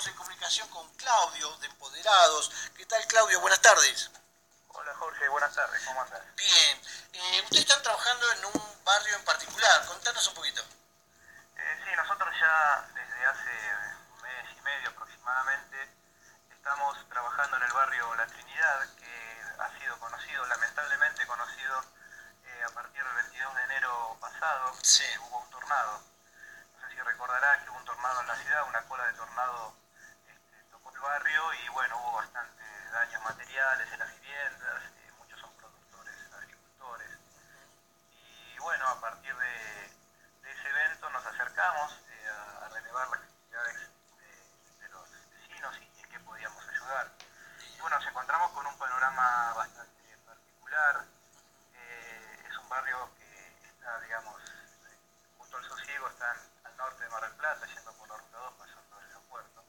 estamos en comunicación con Claudio de Empoderados. ¿Qué tal, Claudio? Buenas tardes. Hola Jorge, buenas tardes, ¿cómo andas? Bien. Ustedes están trabajando en un barrio en particular. Contanos un poquito. Sí, nosotros ya desde hace un mes y medio aproximadamente estamos trabajando en el barrio La Trinidad, que ha sido conocido, lamentablemente conocido, a partir del 22 de enero pasado. Sí. Hubo un tornado. No sé si recordarán que hubo un tornado en la ciudad, una cola de tornado tocó el barrio y bueno, hubo bastantes daños materiales en las viviendas, muchos son productores, agricultores. Y bueno, a partir de ese evento nos acercamos a relevar las actividades de los vecinos y en qué podíamos ayudar. Y bueno, nos encontramos con un panorama bastante particular. Es un barrio que está, digamos, junto al sosiego, está al norte de Mar del Plata, yendo por la ruta 2, pasando el aeropuerto.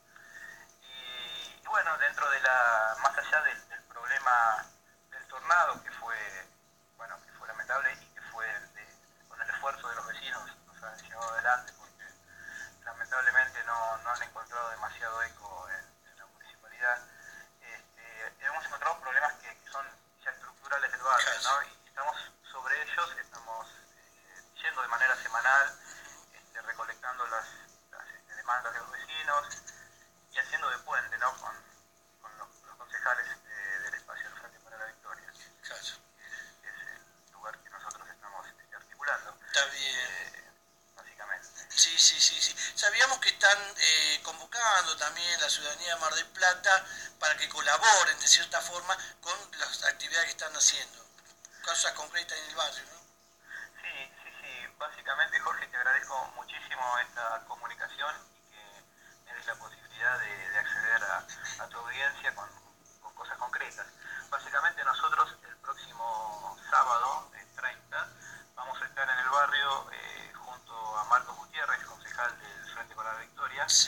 Y bueno, dentro de más allá del problema del tornado, que fue lamentable y que fue con el esfuerzo de los vecinos nos han llevado adelante, porque lamentablemente no han encontrado demasiado eco en la municipalidad. Hemos encontrado problemas que son ya estructurales del barrio, ¿no? Y estamos sobre ellos, estamos yendo de manera semanal, recolectando las demandas de los vecinos y haciendo de puente, ¿no? con los concejales del espacio del Frente para la Victoria. Claro. Es el lugar que nosotros estamos articulando. Está bien. Básicamente. Sí. Sabíamos que están convocando también la ciudadanía de Mar del Plata para que colaboren de cierta forma con las actividades que están haciendo. Cosas concretas en el barrio, ¿no? Sí. Básicamente, Jorge, te agradezco muchísimo esta comunicación y que me des la posibilidad de acceder a tu audiencia con cosas concretas. Básicamente nosotros el próximo sábado, el 30, vamos a estar en el barrio junto a Marcos Gutiérrez, concejal del Frente para la Victoria. Sí.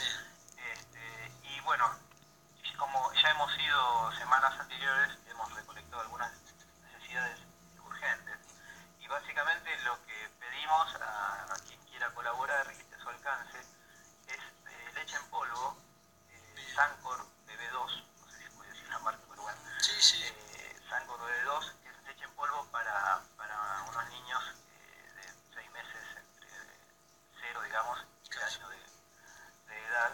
Y bueno, como ya hemos ido semanas anteriores, hemos recolectado algunas necesidades urgentes. Y básicamente lo que pedimos a quien quiera colaborar y que esté a su alcance es leche en polvo, Sancor BB2, no sé si puedo decir la marca, pero bueno. Sí. Sancor BB2, que es leche en polvo para unos niños de 6 meses, entre 0, digamos, y 1 año de edad.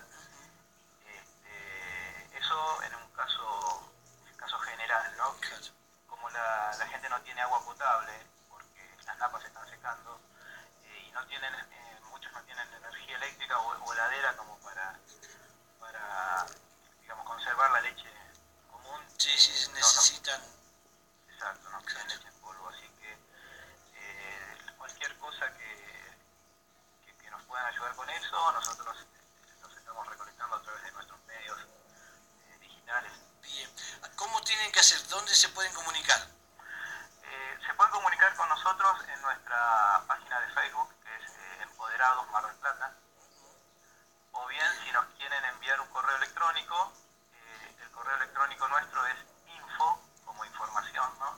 Eso en un caso general, ¿no? Claro. Como la gente no tiene agua potable, porque las napas se están secando, y muchos no tienen energía eléctrica o heladera como para digamos, conservar la leche común. Sí, necesitan. Exacto, no quieren leche en polvo, así que cualquier cosa que nos puedan ayudar con eso, nosotros los estamos recolectando a través de nuestros medios digitales. Bien. ¿Cómo tienen que hacer? ¿Dónde se pueden comunicar? Se pueden comunicar con nosotros en nuestra página de Facebook, que es Empoderados Mar del Plata, o bien si nos quieren enviar un correo electrónico, el correo electrónico nuestro es info, como información, ¿no?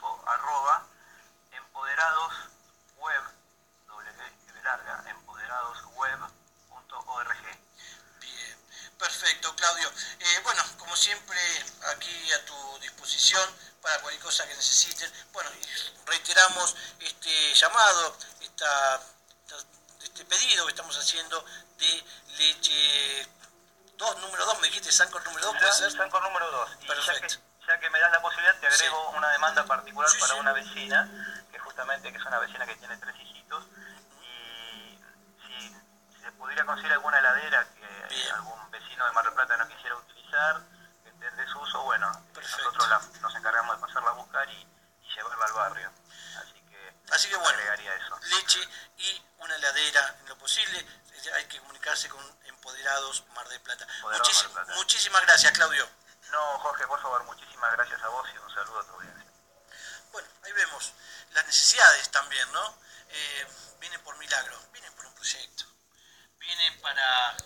empoderadosweb.org. Bien, perfecto, Claudio. Bueno, como siempre, aquí a tu disposición para cualquier cosa que necesiten. Bueno, y reiteramos este llamado, este pedido que estamos haciendo de leche 2, número 2, me dijiste, Sancor número 2, ¿puede ser? Sancor número 2. Y perfecto. ya que me das la posibilidad, te agrego una demanda particular para Sí. una vecina, que es una vecina que tiene 3 hijitos, y si se pudiera conseguir alguna heladera que algún vecino de Mar del Plata no quisiera utilizar, que esté en desuso, bueno, nosotros nos encargamos de pasarla a buscar y llevarla al barrio. Así que bueno, agregaría eso. Leche y una heladera en lo posible. Hay que comunicarse con Empoderados Mar del Plata. Muchísimas gracias, Claudio. No, Jorge, por favor, muchísimas gracias a vos y un saludo a tu audiencia. Bueno, ahí vemos las necesidades también, ¿no? Vienen por milagro, vienen por un proyecto, vienen para